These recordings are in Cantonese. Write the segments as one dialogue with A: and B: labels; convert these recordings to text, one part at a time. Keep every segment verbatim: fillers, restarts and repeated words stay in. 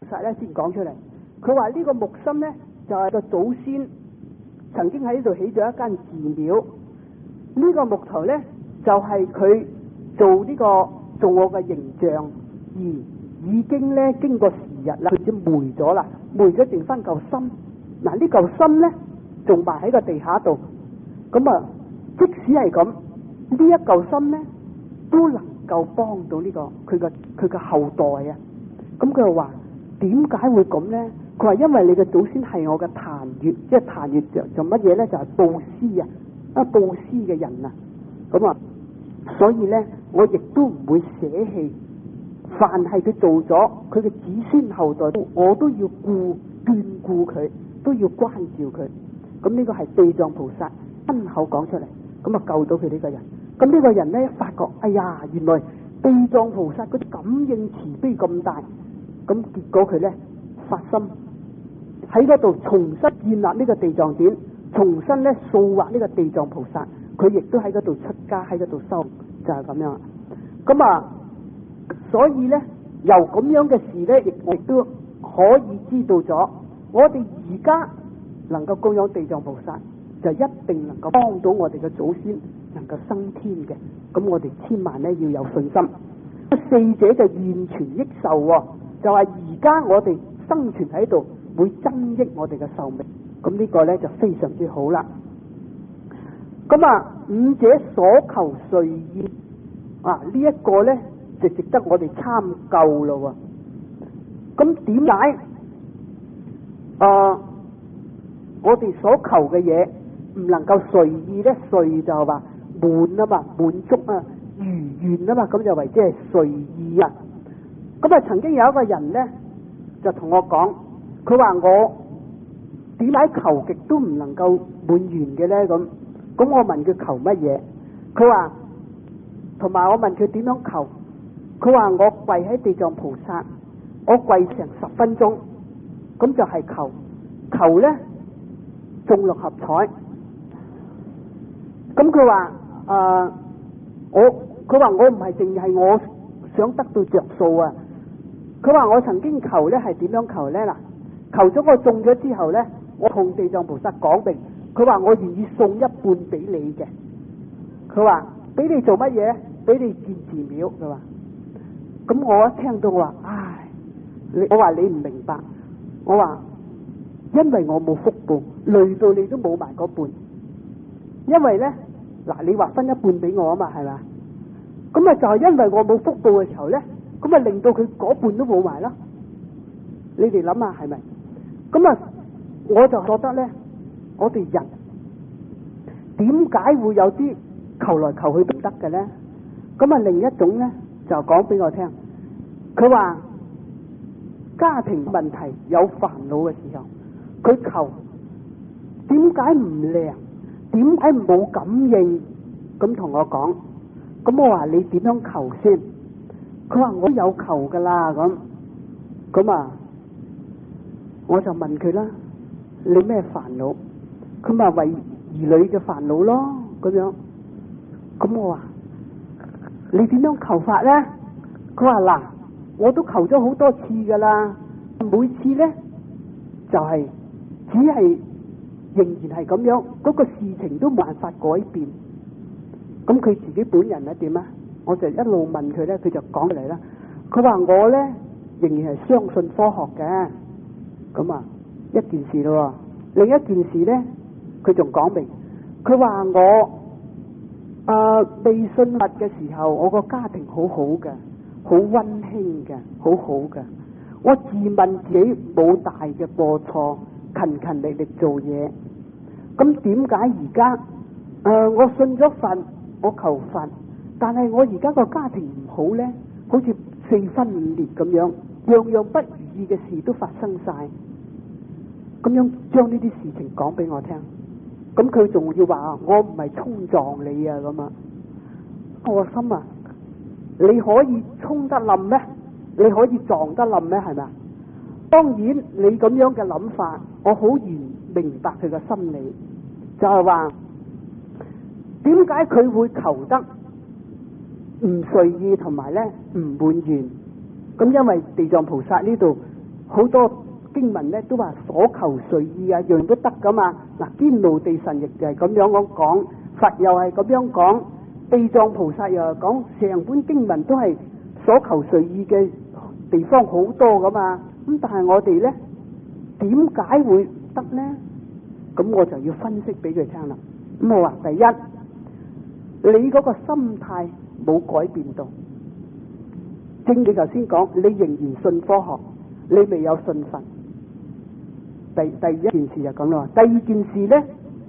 A: 實咧先講出嚟。佢話呢個木心咧就係、是、個祖先曾經喺呢度起咗一間寺廟。呢、這個木頭咧就係、是、佢做呢、這個做我嘅形象，而已經咧經過時日啦，佢已經霉咗啦，霉咗剩翻嚿心。嗱，呢嚿心咧仲埋喺個地下度。咁啊，即使係咁，呢一嚿心咧都能夠幫到呢、這個佢嘅佢嘅後代啊。咁佢又話點解會咁咧？佢話因為你嘅祖先係我嘅檀越，即係檀越就做乜嘢咧？就係、是、布施啊，啊布施嘅人啊。咁啊，所以咧我亦都唔會捨棄，凡係佢做咗，佢嘅子孫後代，我都要顧眷顧佢，都要關照佢。咁呢個係地藏菩薩親口講出嚟，咁啊救到佢呢個人。咁呢個人咧發覺，哎呀，原來地藏菩薩嗰啲感應慈悲咁大，咁結果佢咧發心喺嗰度重新建立呢個地藏殿，重新咧塑畫呢個地藏菩薩，佢亦都喺嗰度出家，喺嗰度修，就係、是、咁樣。咁啊，所以咧由咁樣嘅事咧，亦亦都可以知道咗，我哋而家能夠供養地藏菩薩，就一定能夠幫到我哋嘅祖先能夠升天嘅。咁我哋千萬咧要有信心。四者就現存益壽，就係而家我哋生存喺度會增益我哋嘅壽命。咁呢個咧就非常之好啦。咁啊，五者所求遂現啊，呢、這、一個咧就值得我哋參究咯。咁點解啊？我哋所求嘅嘢唔能夠隨意咧，隨就係話滿啊嘛，滿足啊，如願啊嘛，咁就為之係隨意啊。咁啊，曾經有一個人咧就同我講，佢話我點解求極都唔能夠滿願嘅咧？咁咁我問佢求乜嘢？佢話同埋我問佢點樣求？佢話我跪喺地藏菩薩，我跪成十分鐘，咁就係求求咧中六合彩。咁佢話誒，我佢話我唔係淨係我想得到着數啊。佢話我曾經求咧係點樣求咧？嗱，求咗我中咗之後咧，我同地藏菩薩講明，佢話我願意送一半俾你嘅。佢話俾你做乜嘢？俾你建寺廟。佢話咁我一聽到我話，唉，你我話你唔明白。我話因為我冇福報，累到你都冇埋嗰半。因為咧嗱，你話分一半俾我啊嘛，係咪？咁啊就係因為我冇福報嘅時候咧，咁啊令到佢嗰半都冇埋啦。你哋諗下係咪？咁啊，我就覺得咧，我哋人點解會有啲求來求去都唔得嘅咧？咁啊，另一種咧就講俾我聽，佢話家庭問題有煩惱嘅時候，佢求點解唔靈？點解冇感應？咁同我講，咁我話你點樣求先？佢話我有求噶啦，咁咁啊，我就問佢啦，你咩煩惱？佢咪為兒女嘅煩惱咯，咁樣。咁我話你點樣求法咧？佢話嗱，我都求咗好多次噶啦，每次咧就係、是、只係仍然係咁樣，嗰、那個事情都冇辦法改變。咁佢自己本人咧點啊？我就一路問佢咧，佢就講嚟啦。佢話我咧仍然係相信科學嘅。咁啊，一件事咯。另一件事咧，佢仲講明，佢話我啊、呃、未信佛嘅時候，我個家庭好好嘅，好溫馨嘅，好好嘅。我自問自己冇大嘅過錯，勤勤力力做嘢。咁點解而家誒我信咗佛，我求佛，但係我而家個家庭唔好咧，好似四分五裂咁樣，樣樣不如意嘅事都發生晒，咁樣將呢啲事情講俾我聽，咁佢仲要話我唔係衝撞你啊咁啊！我心啊，你可以衝得冧咩？你可以撞得冧咩？係咪？當然你咁樣嘅諗法，我好完明白佢嘅心理，就係話點解佢會求得唔隨意同埋咧唔滿願？咁因為地藏菩薩呢度好多經文咧都話所求隨意啊，樣都得噶嘛。嗱，堅牢地神亦就係咁樣講講，佛又係咁樣講，地藏菩薩又係講，成本經文都係所求隨意嘅地方好多噶嘛。咁但係我哋咧點解會得咧？咁我就要分析俾佢聽啦。咁我話第一，你嗰個心態冇改變到，正如頭先講，你仍然信科學，你未有信佛。第第一件事就咁啦。第二件事咧，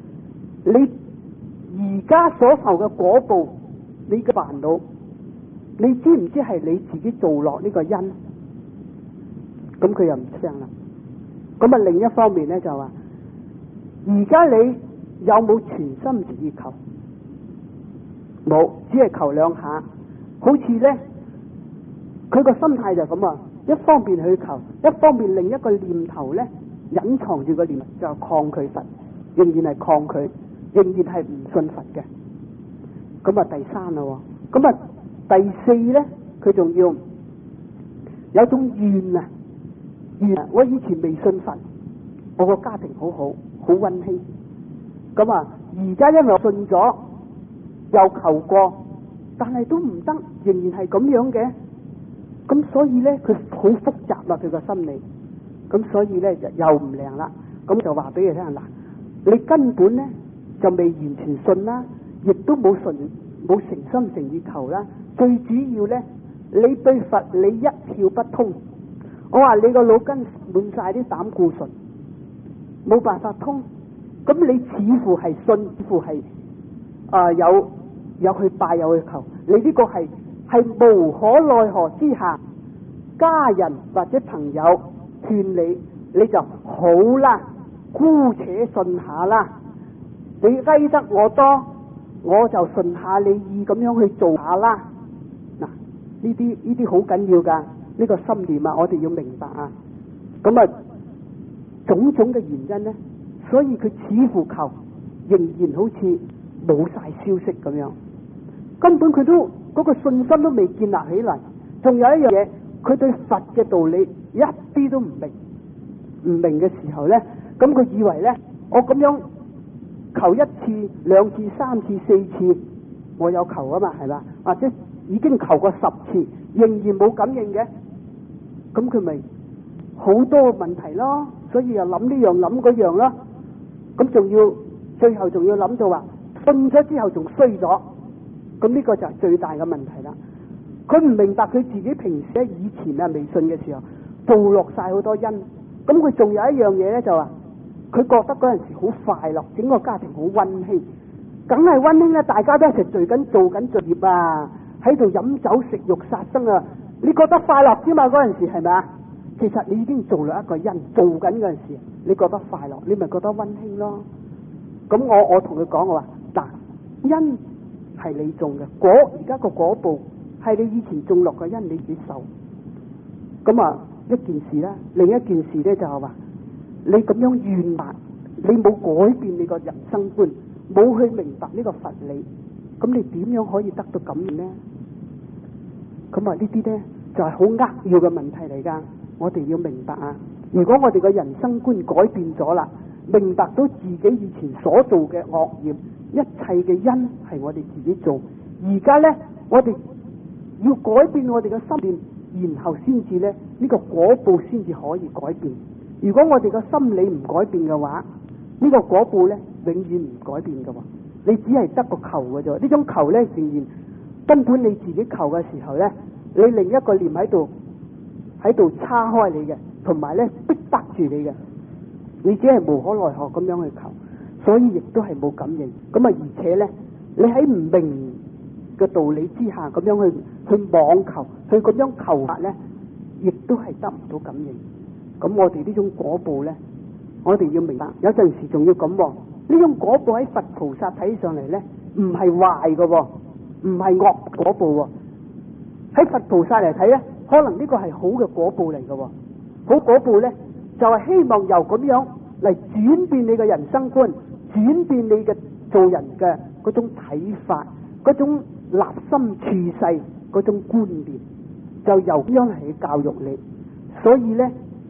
A: 你而家所受嘅果報，你嘅煩惱，你知唔知係你自己做落呢個因？咁佢又唔聲啦。咁啊，另一方面咧就話，而家你有冇全心全意求？冇，只係求兩下。好似咧，佢個心態就咁啊，一方面去求，一方面另一個念頭咧隱藏住個念頭，就抗拒佛，仍然係抗拒，仍然係唔信佛嘅。咁啊，第三啦，咁啊，第四咧，佢仲要有種怨啊，怨啊！我以前未信佛，我個家庭好好，好溫馨。咁啊，而家因為我信咗，又求過，但係都唔得，仍然係咁樣嘅。咁所以咧，佢好複雜啦，佢個心理。咁所以咧就又唔靈啦。咁就話俾佢聽嗱，你根本咧就未完全信啦，亦都冇信冇誠心誠意求啦。最主要咧，你對佛你一竅不通。我話你個腦筋滿晒啲膽固醇，冇辦法通。咁你似乎係信，似乎係啊、呃、有有去拜有去求。你呢個係係無可奈何之下，家人或者朋友勸你，你就好啦，姑且信下啦。你威得我多，我就順下你意咁樣去做下啦。嗱，呢啲呢啲好緊要噶，呢個心念啊，我哋要明白啊。咁啊，種種嘅原因咧，所以佢似乎求，仍然好似冇晒消息咁樣，根本佢都嗰個信心都未建立起嚟。仲有一樣嘢，佢對佛嘅道理一啲都唔明，唔明嘅時候咧，咁佢以為咧，我咁樣求一次、兩次、三次、四次，我有求啊嘛，係嘛？或者已經求過十次，仍然冇感應嘅，咁佢咪好多問題咯。所以又諗呢樣諗嗰樣咯。咁仲要最後仲要諗到話，信咗之後仲衰咗，咁呢個就係最大嘅問題啦。佢唔明白佢自己平時喺以前啊未信嘅時候做落晒好多因，咁佢仲有一樣嘢咧，就話佢覺得嗰陣時好快樂，整個家庭好溫馨，梗係溫馨啦，大家都一齊做緊做緊作業啊，喺度飲酒食肉殺生啊，你覺得快樂之嘛？嗰陣時係咪啊？其實你已經做咗一個因，做緊嗰陣時你覺得快樂，你咪覺得溫馨咯。咁我我同佢講，我話嗱，因係你種嘅果，而家個果報係你以前種落嘅因，你自己受。咁啊，一件事啦，另一件事咧就係話你咁樣怨罵，你冇改變你個人生觀，冇去明白呢個佛理，咁你點樣可以得到感應呢？咁啊，呢啲咧就係好扼要嘅問題嚟噶。我哋要明白啊！如果我哋嘅人生觀改變咗啦，明白到自己以前所做嘅惡業，一切嘅因係我哋自己做。而家咧，我哋要改變我哋嘅心念，然後先至咧呢個果報先至可以改變。如果我哋嘅心理唔改變嘅話，呢個果報咧永遠唔改變嘅。你只係得個求嘅啫。呢種求咧，仍然根本你自己求嘅時候咧，你另一個念喺度。喺度叉開你嘅，同埋咧逼得住你嘅，你只係無可奈何咁樣去求，所以亦都係冇感應。咁啊，而且咧，你喺唔明嘅道理之下，咁樣去去妄求，去咁樣求法咧，亦都係得唔到感應。咁我哋呢種果報咧，我哋要明白，有陣時仲要咁喎。呢種果報喺佛菩薩睇上嚟咧，唔係壞嘅，唔係惡果報喎。喺佛菩薩嚟睇咧，可能呢個係好嘅果報嚟嘅。好果報咧，就係希望由咁樣嚟轉變你嘅人生觀，轉變你嘅做人嘅嗰種睇法，嗰種立心處世嗰種觀念，就由咁樣嚟教育你。所以咧，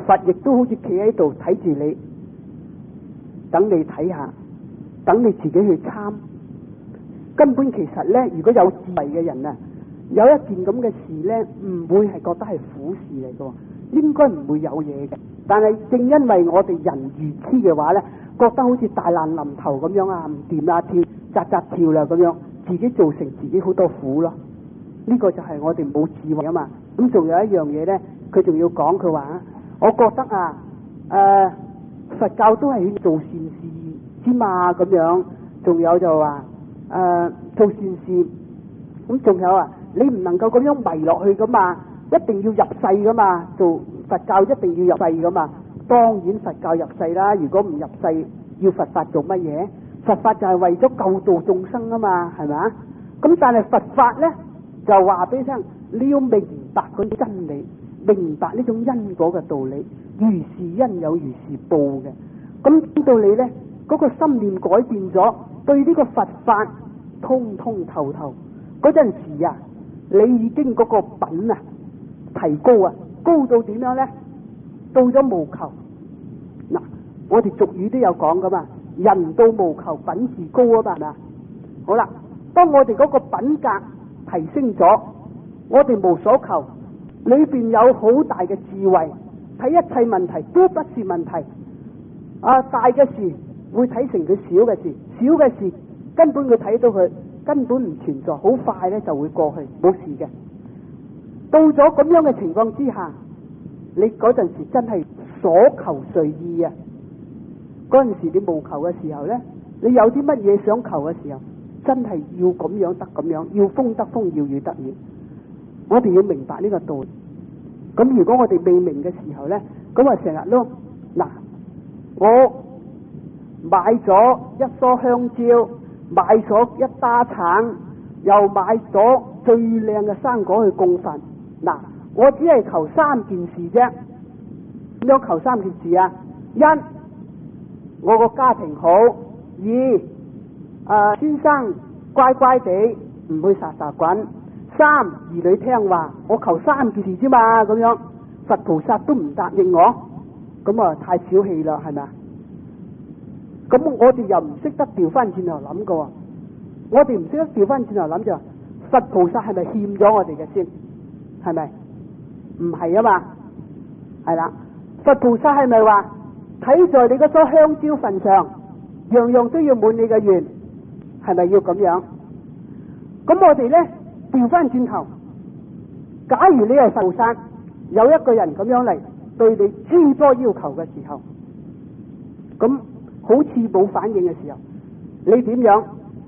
A: 佛亦都好似企喺度睇住你，等你睇下，等你自己去參。根本其實咧，如果有智慧嘅人啊，有一件咁嘅事咧，唔會係覺得係苦事嚟嘅，應該唔會有嘢嘅。但係正因為我哋人愚痴嘅話咧，覺得好似大難臨頭咁樣啊，唔掂啊，跳扎扎跳啦咁樣，自己造成自己好多苦咯。呢個就係我哋冇智慧啊嘛。咁仲有一樣嘢咧，佢仲要講，佢話我覺得啊，誒、呃、佛教都係做善事之嘛咁樣。仲有就話誒、呃、做善事，咁仲有啊，你唔能夠咁樣迷落去噶嘛，一定要入世噶嘛，做佛教一定要入世噶嘛。當然佛教入世啦，如果唔入世，要佛法做乜嘢？佛法就係為咗救度眾生啊嘛，係咪啊？咁但係佛法咧就話俾你聽，你要明白嗰啲真理，明白呢種因果嘅道理，如是因有如是報嘅。咁到你咧嗰個心念改變咗，對呢個佛法通通透透，嗰陣時啊，你已經嗰個品啊提高啊，高到點樣咧？到咗無求嗱，我哋俗語都有講噶嘛，人到無求品自高啊嘛，係咪？好啦，當我哋嗰個品格提升咗，我哋無所求，裏邊有好大嘅智慧，睇一切問題都不是問題。啊，大嘅事會睇成佢小嘅事，小嘅事根本佢睇到佢根本唔存在，好快咧就會過去，冇事嘅。到咗咁樣嘅情況之下，你嗰陣時真係所求隨意啊！嗰陣時你無求嘅時候咧，你有啲乜嘢想求嘅時候，真係要咁樣得咁樣，要風得風，要雨得雨。我哋要明白呢個道理。咁如果我哋未明嘅時候咧，咁啊成日咯，嗱，我買咗一梳香蕉，買咗一打橙，又買咗最靚嘅生果去供佛。嗱，我只係求三件事啫。點樣求三件事啊？一，我個家庭好；二，誒、呃、先生乖乖地，唔會撒撒滾；三，兒女聽話。我求三件事啫嘛，咁樣佛菩薩都唔答應我，咁啊太小氣啦，係咪啊？咁我哋又唔識得調翻轉頭諗噶，我哋唔識得調翻轉頭諗就，佛菩薩係咪欠咗我哋嘅先？係咪？唔係啊嘛，係啦。佛菩薩係咪話睇在你嗰棵香蕉份上，樣樣都要滿你嘅願？係咪要咁樣？咁我哋咧調翻轉頭，假如你係佛菩薩，有一個人咁樣嚟對你諸多要求嘅時候，咁好似冇反應嘅時候，你點樣？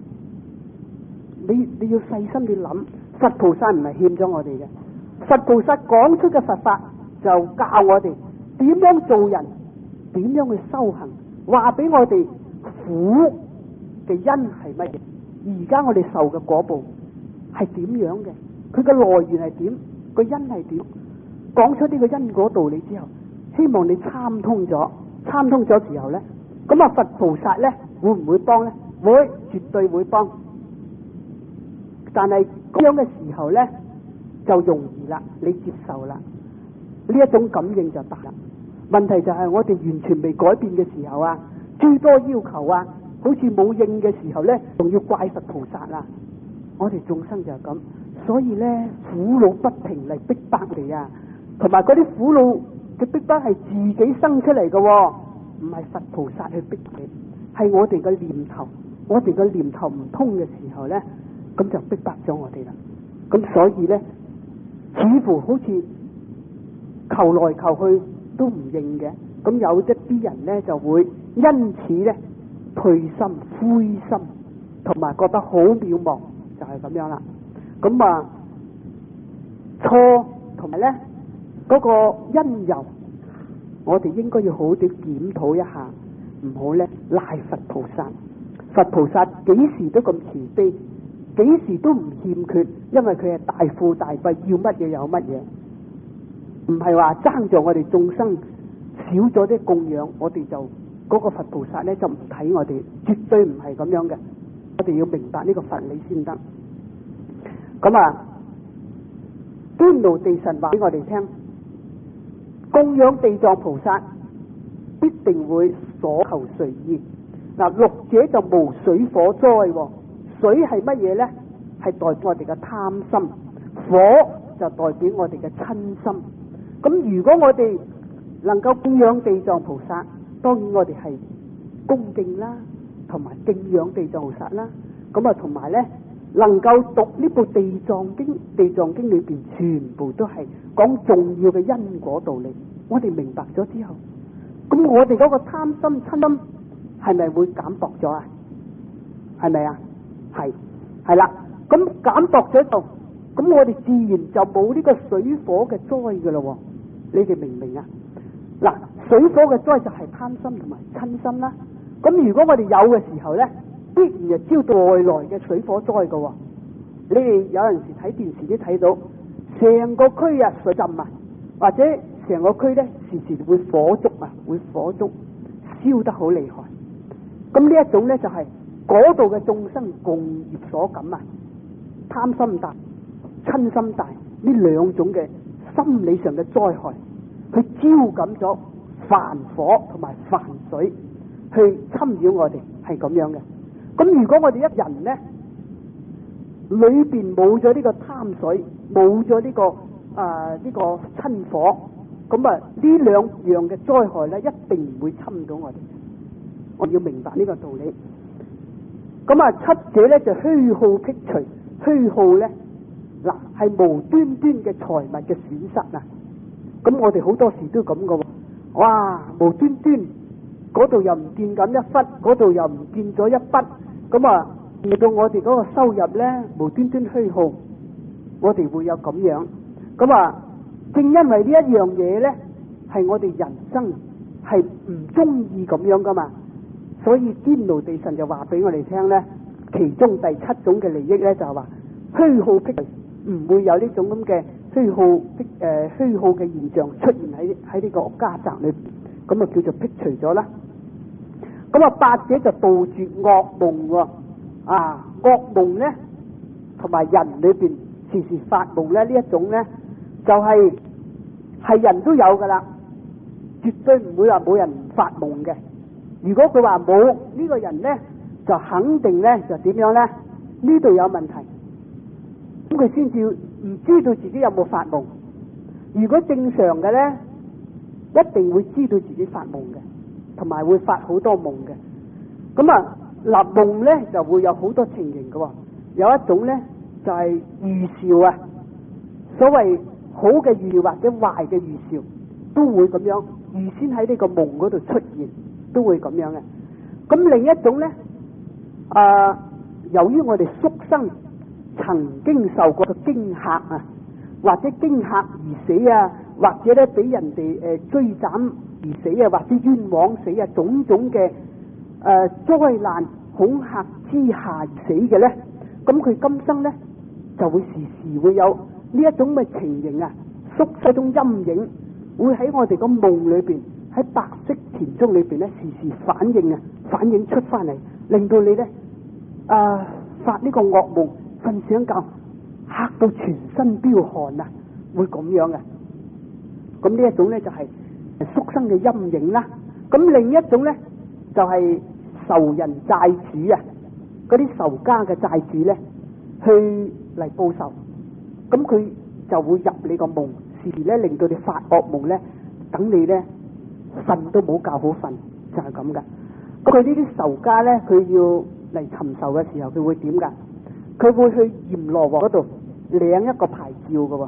A: 你你要細心地諗，佛菩薩唔係欠咗我哋嘅，佛菩薩講出嘅佛法就教我哋點樣做人，點樣去修行，話俾我哋苦嘅因係乜嘢，而家我哋受嘅果報係點樣嘅，佢嘅來源係點，個因係點，講出呢個因果道理之後，希望你參通咗，參通咗時候咧，咁啊佛菩薩咧會唔會幫咧？會，絕對會幫。但係咁樣嘅時候咧就容易啦，你接受啦，呢一種感應就得啦。問題就係我哋完全未改變嘅時候啊，諸多要求啊，好似冇應嘅時候咧，仲要怪佛菩薩啦。我哋眾生就係咁，所以咧苦惱不停嚟逼迫你啊，同埋嗰啲苦惱嘅逼迫係自己生出嚟嘅，唔係佛菩薩去逼你，係我哋嘅念頭，我哋嘅念頭唔通嘅時候咧，咁就逼迫咗我哋啦。咁所以咧，似乎好似求來求去都唔應嘅，咁有一啲人咧就會因此咧退心灰心，同埋覺得好渺茫，就係咁樣啦。咁啊錯同埋咧嗰個因由，我哋應該要好好地檢討一下，唔好咧賴佛菩薩。佛菩薩幾時都咁慈悲，幾時都唔欠缺，因為佢係大富大貴，要乜嘢有乜嘢。唔係話爭咗我哋眾生少咗啲供養，我哋就嗰個佛菩薩咧就唔睇我哋，絕對唔係咁樣嘅。我哋要明白呢個佛理先得。咁啊，端路地神話俾我哋聽， 供養地藏菩薩，必定會所求隨意。嗱，六者就無水火災。水係乜嘢呢？係代表我哋嘅貪心，火就代表我哋嘅瞋心。咁如果我哋能夠供養地藏菩薩，當然我哋係恭敬啦，同埋敬仰地藏菩薩啦。咁啊，同埋呢，能夠讀呢部地藏經，地藏經裏邊全部都係講重要嘅因果道理。我哋明白咗之後，咁我哋嗰個貪心瞋心係咪會減薄咗啊？係咪啊？係係啦。咁減薄咗度，咁我哋自然就冇呢個水火嘅災噶咯。你哋明唔明啊？嗱，水火嘅災就係貪心同埋瞋心啦。咁如果我哋有嘅時候呢，必然就招到外來嘅水火災噶。你哋有陣時睇電視都睇到，成個區啊水浸啊，或者成個區呢時時會火燭啊，會火燭燒得好厲害。咁呢一種呢，就係嗰度嘅眾生共業所感啊，貪心大、瞋心大呢兩種嘅心理上嘅災害，去招感咗凡火同埋凡水去侵擾我哋，係咁樣嘅。咁如果我哋一人呢，裏邊冇咗呢個貪水，冇咗呢個誒呢、呃這個瞋火，咁啊呢兩樣嘅災害呢，一定唔會侵到我哋。我要明白呢個道理。咁啊，七者呢，就虛耗辟除，虛耗呢，嗱係無端端嘅財物嘅損失啊！咁我哋好多時都咁嘅喎，哇無端端嗰度又唔見緊一忽，嗰度又唔見咗一筆，咁啊令到我哋嗰個收入呢，無端端虛耗，我哋會有咁樣。咁啊，正因為呢一樣嘢呢，係我哋人生係唔中意咁樣噶嘛。所以天牢地神就話俾我哋聽呢，其中第七種嘅利益呢，就係話虛耗辟除，唔會有呢種咁嘅虛耗辟誒虛耗嘅現象出現喺喺呢個家宅裏邊，咁啊叫做辟除咗啦。咁啊八者就杜絕惡夢喎，啊惡夢呢，同埋人裏邊時時發夢呢，呢一種呢，就係、是、係人都有噶啦，絕對唔會話冇人發夢嘅。如果佢話冇呢個人呢，就肯定呢，就點樣呢？呢度有問題，咁佢先至唔知道自己有冇發夢。如果正常嘅呢，一定會知道自己發夢嘅，同埋會發好多夢嘅。咁啊，立夢呢就會有好多情形嘅。有一種呢，就係預兆啊，所謂好嘅預兆或者壞嘅預兆，都會咁樣預先喺呢個夢嗰度出現。都會咁樣嘅。咁另一種呢，啊、呃，由於我哋宿生曾經受過嘅驚嚇啊，或者驚嚇而死啊，或者咧俾人哋誒追斬而死啊，或者冤枉死啊，種種嘅誒災難恐嚇之下而死嘅呢，咁佢今生呢，就會時時會有呢一種嘅情形啊，宿生種陰影會喺我哋個夢裏邊。喺白色田中裏邊咧，時時反映啊，反映出翻嚟，令到你咧啊、呃、發呢個噩夢，瞓醒覺嚇到全身飆汗啊，會咁樣嘅。咁呢一種咧就係、是、宿生嘅陰影啦。咁另一種咧就係、是、仇人債主啊，嗰啲仇家嘅債主咧去嚟報仇，咁佢就會入你個夢，時時咧令到你發噩夢咧，等你咧。瞓都冇覺好瞓，就係咁噶。咁佢呢啲仇家咧，佢要嚟尋仇嘅時候，佢會點噶？佢會去閻羅王嗰度領一個牌照噶。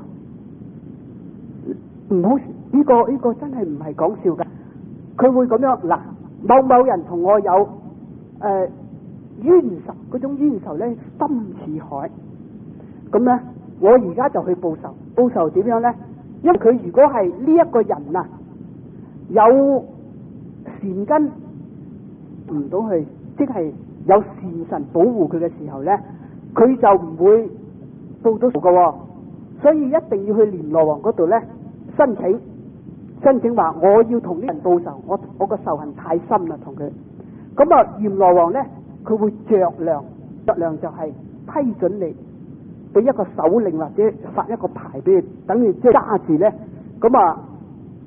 A: 唔好呢、這個呢、這個真係唔係講笑噶。佢會咁樣嗱，某某人同我有誒、呃、冤仇，嗰種冤仇咧深似海。咁咧，我而家就去報仇。報仇點樣咧？因為佢如果係呢一個人啊。有善根唔到去，即係有善神保護佢嘅時候呢，佢就唔會報到仇嘅。所以一定要去閻羅王嗰度呢申請，申請話我要同呢人報仇，我我個仇恨太深啦，同佢。咁啊，閻羅王呢，佢會酌量，酌量就係批准你俾一個手令或者發一個牌俾你，等你即係揸住呢。咁啊。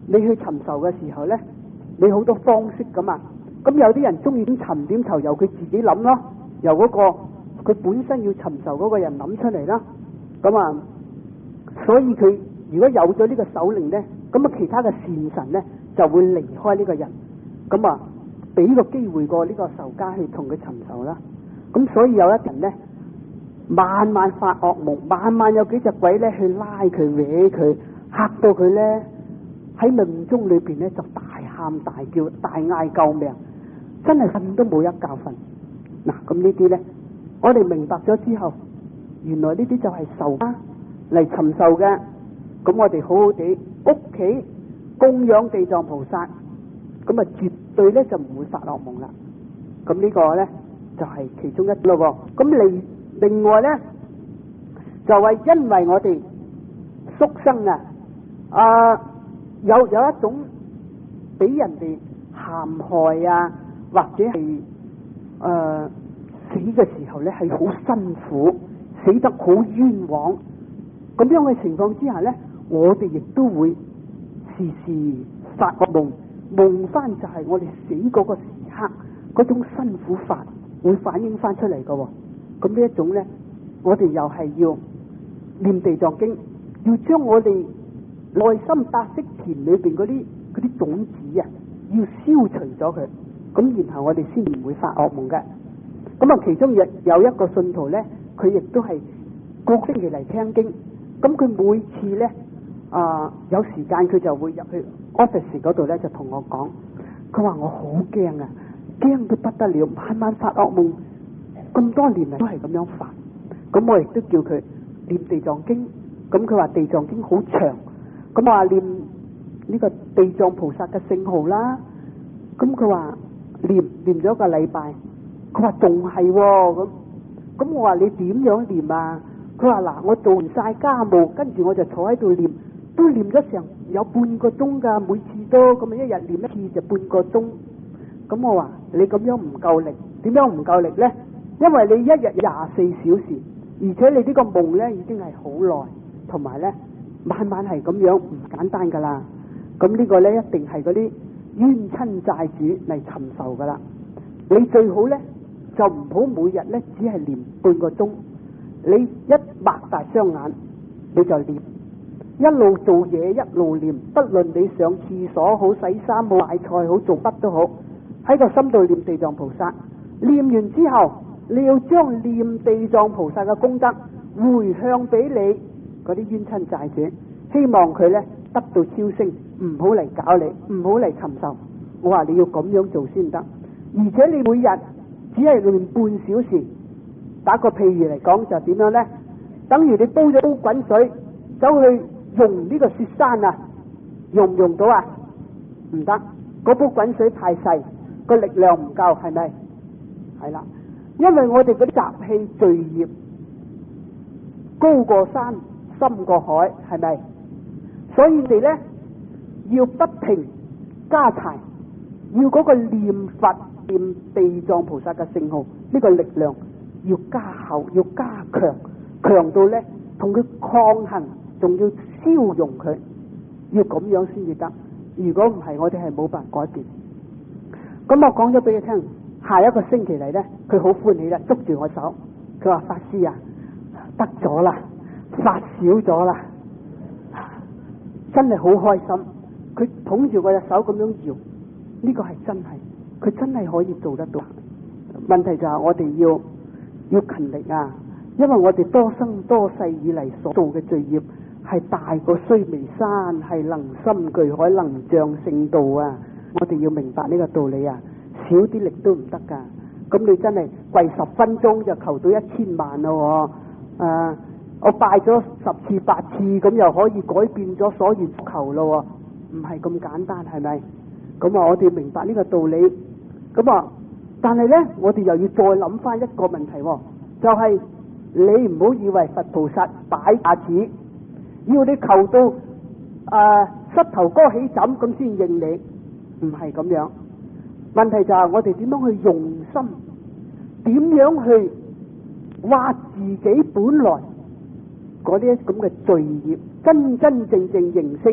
A: 你去尋仇嘅時候咧，你好多方式噶嘛。咁有啲人中意點尋點仇，由佢自己諗咯，由嗰個佢本身要尋仇嗰個人諗出嚟啦。咁啊，所以佢如果有咗呢個首領咧，咁啊其他嘅善神咧就會離開呢個人，咁啊俾個機會過呢個仇家去同佢尋仇啦。咁所以有一人咧，晚晚發惡夢，晚晚有幾隻鬼咧去拉佢搲佢，嚇到佢咧喺夢中裏邊咧就大喊大叫，大嗌救命，真係瞓都冇一覺瞓。嗱，咁呢啲咧，我哋明白咗之後，原來呢啲就係仇家嚟尋仇嘅。咁我哋好好地屋企供養地藏菩薩，咁啊絕對咧就唔會發惡夢啦。咁呢個咧就係其中一咯。咁另另外咧就係因為我哋宿生啊，啊有有一種俾人哋陷害啊，或者係誒、呃、死嘅時候咧係好辛苦，死得好冤枉，咁樣嘅情況之下咧，我哋亦都會時時發惡夢，夢翻就係我哋死嗰個時刻嗰種辛苦法會反映翻出嚟嘅。咁呢一種咧，我哋又係要念地藏經，要將我哋內心白色田裏邊嗰啲嗰啲種子啊，要消除咗佢，咁然後我哋先唔會發惡夢嘅。咁啊，其中有有一個信徒咧，佢亦都係個星期嚟聽經，咁佢每次咧啊、呃、有時間佢就會入去 office 嗰度咧，就同我講，佢話我好驚啊，驚到不得了，晚晚發惡夢，咁多年嚟都係咁樣發。咁我亦都叫佢念地藏經，咁佢話地藏經好長，咁我話念呢個地藏菩薩嘅聖號啦，咁佢話念念咗一個禮拜，佢話仲係咁，咁我話你點樣念啊？佢話嗱，我做完晒家務，跟住我就坐喺度念，都念咗成有半個鐘噶，每次都咁啊，一日念一次就半個鐘。咁我話你咁樣唔夠力，點樣唔夠力呢？因為你一日廿四小時，而且你呢個夢呢已經係好耐，同埋呢晚晚係咁樣唔簡單噶啦。咁呢個呢一定係嗰啲冤親債主嚟尋仇噶啦。你最好呢就唔好每日呢只係念半個鐘，你一擘大雙眼你就念，一路做嘢一路念，不論你上廁所好、洗衫好、買菜好、做乜都好，喺個心度念地藏菩薩。念完之後，你要將念地藏菩薩嘅功德回向俾你嗰啲冤親債主，希望佢呢得到超升，唔好嚟搞你，唔好嚟尋仇。我話你要咁樣做先得，而且你每日只係念半小時。打個譬如嚟講就點樣呢？等於你煲咗煲滾水，走去用呢個雪山啊，用唔用到啊？唔得，嗰煲滾水太細，個力量唔夠，係咪？係啦，因為我哋嗰啲習氣罪業高過山，深過海，係咪？所以你哋呢要不停加柴，要嗰個念佛念地藏菩薩嘅聖號，呢個力量要加厚，要加強，強到呢同佢抗衡，仲要消融佢，要咁樣先至得。如果唔係，我哋係冇辦法改變。咁我講咗俾佢聽，下一個星期嚟呢，佢好歡喜啦，捉住我手，佢話法師啊，得咗啦，發少咗啦，真係好開心。佢捧住我隻手咁樣搖，呢個係真係，佢真係可以做得到。問題就係我哋要要勤力啊，因為我哋多生多世以嚟所做嘅罪業係大過須彌山，係能深巨海，能像聖道啊！我哋要明白呢個道理啊，少啲力都唔得噶。咁你真係跪十分鐘就求到一千萬咯，啊！我拜咗十次八次，咁又可以改變咗所願求咯，唔係咁簡單，係咪？咁啊，我哋明白呢個道理。咁啊，但係呢，我哋又要再諗翻一個問題，就係、是、你唔好以為佛菩薩擺架子，要你求到誒、呃、膝頭哥起枕咁先認你，唔係咁樣。問題就係我哋點樣去用心，點樣去挖自己本來嗰啲咁嘅罪業，真真正正認識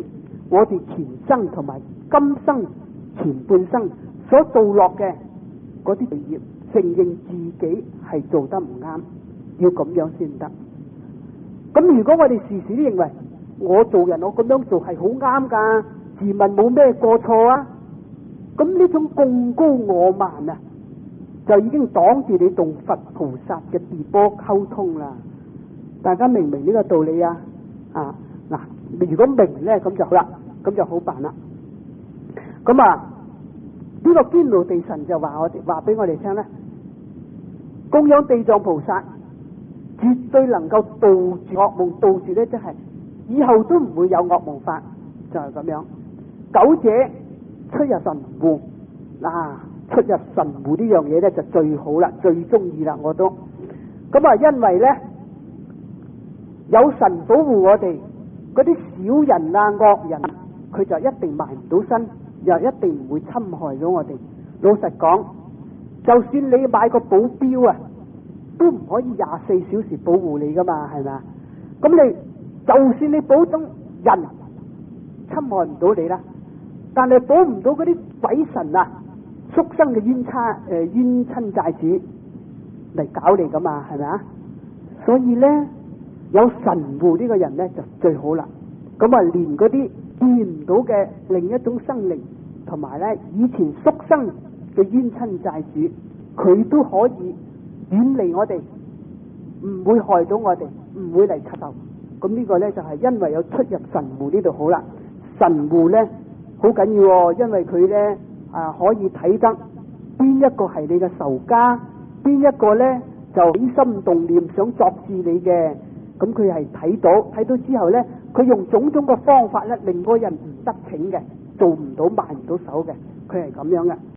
A: 我哋前生同埋今生前半生所做落嘅嗰啲罪業，承認自己係做得唔啱，要咁樣先得。咁如果我哋時時都認為我做人我咁樣做係好啱噶，自問冇咩過錯啊，咁呢種貢高我慢啊，就已經擋住你同佛菩薩嘅電波溝通啦。大家明唔明呢個道理啊？啊嗱，如果明咧，咁就好啦，咁就好辦啦。咁啊，呢個堅牢地神就話我哋話俾我哋聽咧，供養地藏菩薩絕對能夠杜住惡夢，杜住咧即係以後都唔會有惡夢法，就係咁樣。九者出入神戶，嗱，出入神戶呢樣嘢咧就最好啦，最中意啦，我都咁啊，因為咧有神保護我哋，嗰啲小人啊、惡人，佢就一定埋唔到身，又一定唔會侵害到我哋。老實講，就算你買個保鏢啊，都唔可以廿四小時保護你噶嘛，係咪啊？咁你就算你保證人侵害唔到你啦，但係保唔到嗰啲鬼神啊、畜生嘅冤差誒、呃、冤親債主嚟搞你噶嘛，係咪啊？所以咧，有神護呢個人咧就最好啦。咁啊，連嗰啲見唔到嘅另一種生靈，同埋咧以前畜生嘅冤親債主，佢都可以遠離我哋，唔會害到我哋，唔會嚟插頭。咁呢個咧就係、是、因為有出入神護呢度好啦。神護咧好緊要喎、哦，因為佢咧啊可以睇得邊一個係你嘅仇家，邊一個咧就起心動念想作治你嘅。咁佢係睇到，睇到之後咧，佢用種種嘅方法咧，令嗰人唔得逞嘅，做唔到，賣唔到手嘅，佢係咁樣嘅。